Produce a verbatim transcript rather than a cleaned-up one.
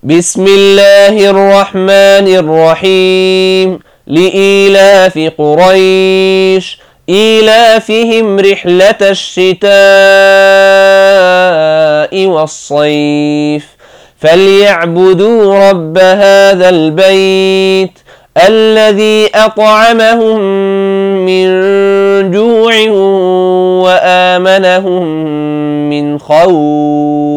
بسم الله الرحمن الرحيم لإيلاف قريش إيلافهم رحلة الشتاء والصيف فليعبدوا رب هذا البيت الذي أطعمهم من جوع وآمنهم من خوف.